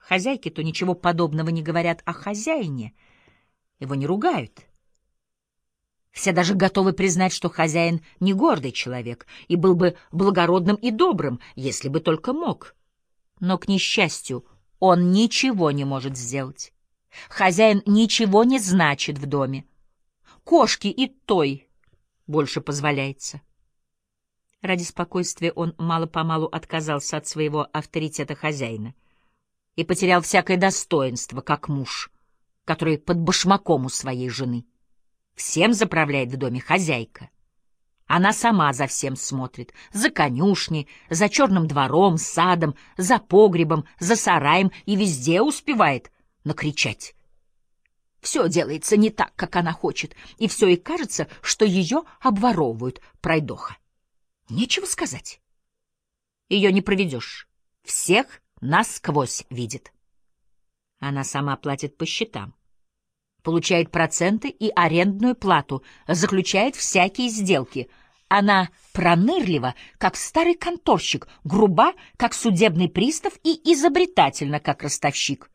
Хозяйки то ничего подобного не говорят о хозяине, его не ругают. Все даже готовы признать, что хозяин не гордый человек и был бы благородным и добрым, если бы только мог. Но, к несчастью, он ничего не может сделать. Хозяин ничего не значит в доме. Кошке и той больше позволяется. Ради спокойствия он мало-помалу отказался от своего авторитета хозяина и потерял всякое достоинство, как муж, который под башмаком у своей жены. Всем заправляет в доме хозяйка. Она сама за всем смотрит, за конюшней, за черным двором, садом, за погребом, за сараем и везде успевает накричать. Все делается не так, как она хочет, и все ей кажется, что ее обворовывают, пройдоха. Нечего сказать. Ее не проведешь. Всех насквозь видит. Она сама платит по счетам, получает проценты и арендную плату, заключает всякие сделки. Она пронырлива, как старый конторщик, груба, как судебный пристав, и изобретательна, как ростовщик.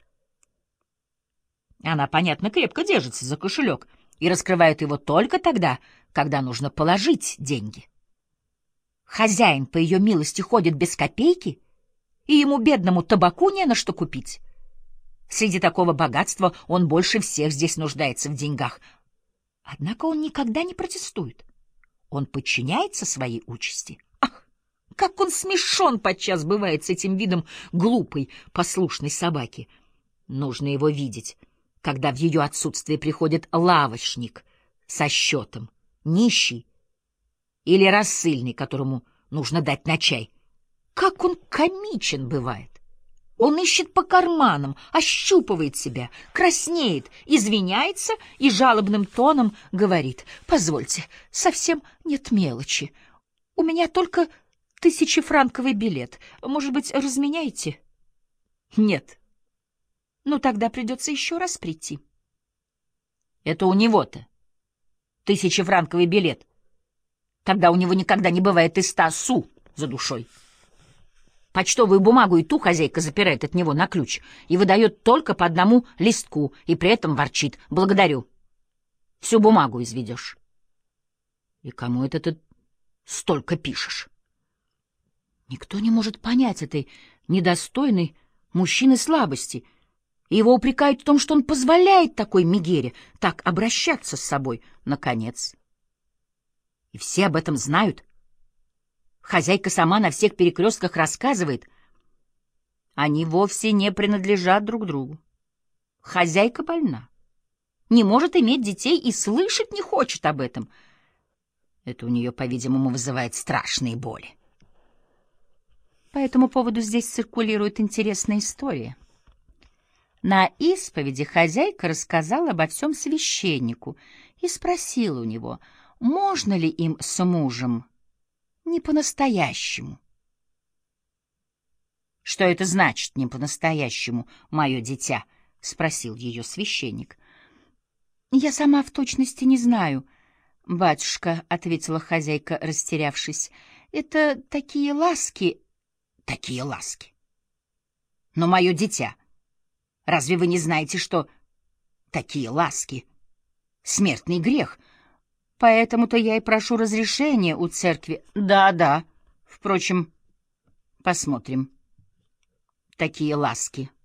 Она, понятно, крепко держится за кошелек и раскрывает его только тогда, когда нужно положить деньги. Хозяин, по ее милости, ходит без копейки, и ему, бедному, табаку не на что купить. Среди такого богатства он больше всех здесь нуждается в деньгах. Однако он никогда не протестует. Он подчиняется своей участи. Ах, как он смешон подчас бывает с этим видом глупой, послушной собаки. Нужно его видеть, когда в ее отсутствие приходит лавочник со счетом, нищий или рассыльный, которому нужно дать на чай. Как он комичен бывает! Он ищет по карманам, ощупывает себя, краснеет, извиняется и жалобным тоном говорит: «Позвольте, совсем нет мелочи. У меня только 1000-франковый билет. Может быть, разменяете?» «Нет». «Ну, тогда придется еще раз прийти». «Это у него-то 1000-франковый билет. Тогда у него никогда не бывает и 100 су за душой. Почтовую бумагу и ту хозяйка запирает от него на ключ и выдает только по одному листку, и при этом ворчит: «Благодарю. Всю бумагу изведешь». И кому это ты столько пишешь? Никто не может понять этой недостойной мужчины слабости, и его упрекают в том, что он позволяет такой мегере так обращаться с собой. Наконец. И все об этом знают. Хозяйка сама на всех перекрестках рассказывает. Они вовсе не принадлежат друг другу. Хозяйка больна, не может иметь детей и слышать не хочет об этом. Это у нее, по-видимому, вызывает страшные боли. По этому поводу здесь циркулирует интересная история. На исповеди хозяйка рассказала обо всем священнику и спросила у него, можно ли им с мужем не по-настоящему. — Что это значит «не по-настоящему», мое дитя? — спросил ее священник. — Я сама в точности не знаю, — батюшка, — ответила хозяйка, растерявшись. — Это такие ласки... — Такие ласки. Но, мое дитя, разве вы не знаете, что такие ласки — смертный грех? Поэтому-то я и прошу разрешения у церкви. Да. Впрочем, посмотрим. Такие ласки